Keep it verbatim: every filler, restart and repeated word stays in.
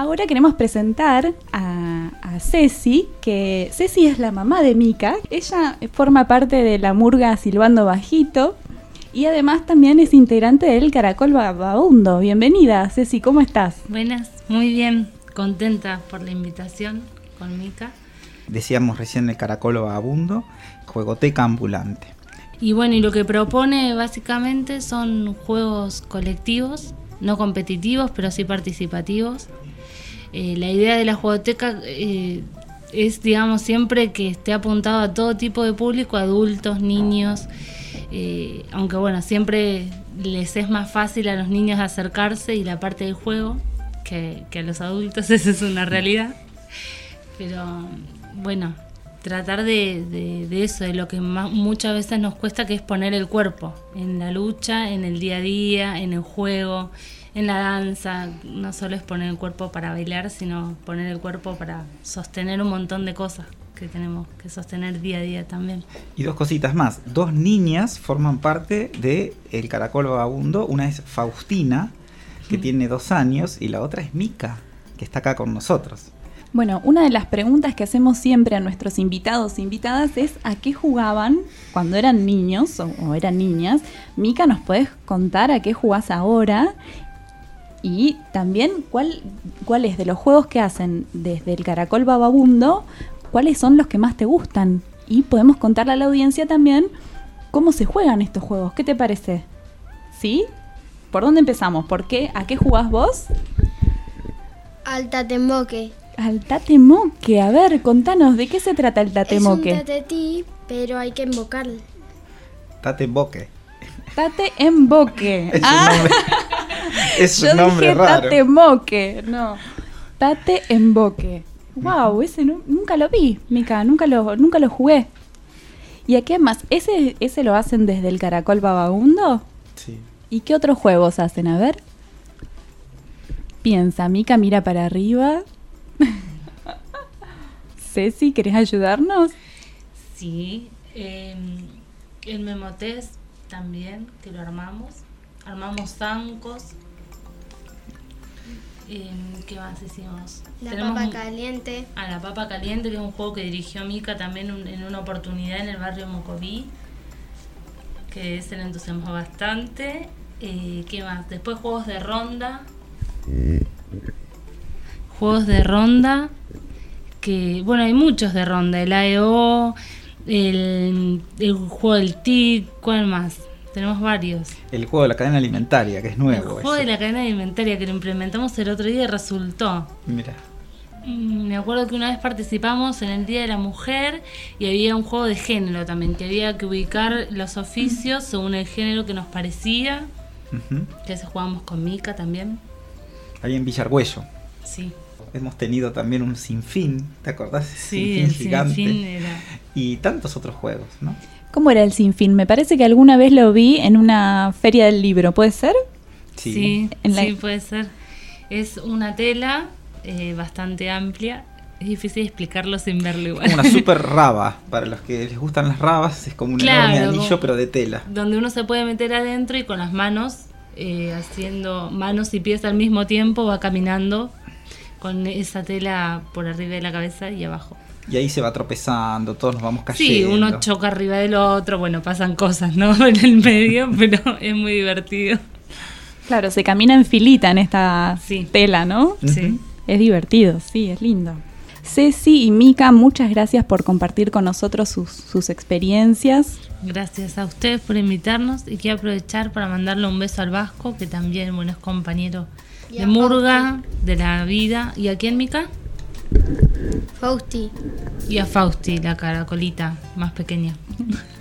ahora queremos presentar a, a Ceci, que Ceci es la mamá de Mika. Ella forma parte de la murga Silbando Bajito y además también es integrante del Caracol Vagabundo. Bienvenida, Ceci, ¿cómo estás? Buenas, muy bien, contenta por la invitación con Mika. Decíamos recién el Caracol Vagabundo, juegoteca ambulante. Y bueno, y lo que propone básicamente son juegos colectivos, no competitivos, pero sí participativos. Eh, la idea de la juegoteca eh, es, digamos, siempre que esté apuntado a todo tipo de público, adultos, niños, eh, aunque bueno, siempre les es más fácil a los niños acercarse y la parte del juego que, que a los adultos, esa es una realidad. Pero bueno, tratar de, de, de eso, de lo que más, muchas veces nos cuesta, que es poner el cuerpo en la lucha, en el día a día, en el juego, en la danza. No solo es poner el cuerpo para bailar, sino poner el cuerpo para sostener un montón de cosas que tenemos que sostener día a día también. Y dos cositas más, dos niñas forman parte de el Caracol Vagabundo. Una es Faustina, que mm. tiene dos años, y la otra es Mika, que está acá con nosotros. Bueno, una de las preguntas que hacemos siempre a nuestros invitados e invitadas es ¿a qué jugaban cuando eran niños o, o eran niñas? Mika, ¿nos podés contar a qué jugás ahora? Y también, ¿cuál, cuáles de los juegos que hacen desde el Caracol Vagabundo, cuáles son los que más te gustan? Y podemos contarle a la audiencia también cómo se juegan estos juegos. ¿Qué te parece? ¿Sí? ¿Por dónde empezamos? ¿Por qué? ¿A qué jugás vos? Al tatemoque. Al tatemoque, a ver, contanos, ¿de qué se trata el tatemoque? Es un tatetí, pero hay que invocarlo. Tatemoque. Tate en boque. Es ah. un nombre, es un Yo nombre dije raro. tatemoque, no. Tate en boque. Wow, ese no, nunca lo vi, Mika, nunca lo, nunca lo jugué. ¿Y a qué más? ¿Ese, ese lo hacen desde el Caracol Vagabundo? Sí. ¿Y qué otros juegos hacen? A ver. Piensa, Mika mira para arriba. Ceci, ¿querés ayudarnos? Sí, eh, el Memotest también, que lo armamos. Armamos zancos. Eh, ¿Qué más hicimos? La Tenemos papa un, caliente. A la papa caliente, que es un juego que dirigió Mika también un, en una oportunidad en el barrio Mocoví, que ese le entusiasmó bastante. Eh, ¿Qué más? Después juegos de ronda. Juegos de ronda, que bueno, hay muchos de ronda, el A E O, el, el juego del T I C, ¿cuál más? Tenemos varios. El juego de la cadena alimentaria, que es nuevo. El juego ese. de la cadena alimentaria, que lo implementamos el otro día y resultó. Mira. Me acuerdo que una vez participamos en el Día de la Mujer y había un juego de género también, que había que ubicar los oficios según el género que nos parecía, uh-huh. que ese jugábamos con Mika también. Ahí en Villargüello. Sí. Hemos tenido también un sinfín, ¿te acordás? Sí, Sinfín el gigante. Sinfín era... Y tantos otros juegos, ¿no? ¿Cómo era el sinfín? Me parece que alguna vez lo vi en una feria del libro, ¿puede ser? Sí, sí, en la... sí puede ser. Es una tela eh, bastante amplia. Es difícil explicarlo sin verlo igual. Es como una super raba. Para los que les gustan las rabas, es como un claro, enorme anillo, pero de tela. Donde uno se puede meter adentro y con las manos, eh, haciendo manos y pies al mismo tiempo, va caminando con esa tela por arriba de la cabeza y abajo. Y ahí se va tropezando, todos nos vamos cayendo. Sí, uno choca arriba del otro, bueno, pasan cosas, ¿no? En el medio, pero es muy divertido. Claro, se camina en filita en esta sí. tela, ¿no? Sí. Es divertido, sí, es lindo. Ceci y Mika, muchas gracias por compartir con nosotros sus, sus experiencias. Gracias a ustedes por invitarnos y quiero aprovechar para mandarle un beso al Vasco, que también, bueno, es compañero de murga, de la vida. ¿Y a quién, Mika? Fausti. Y a Fausti, la caracolita más pequeña.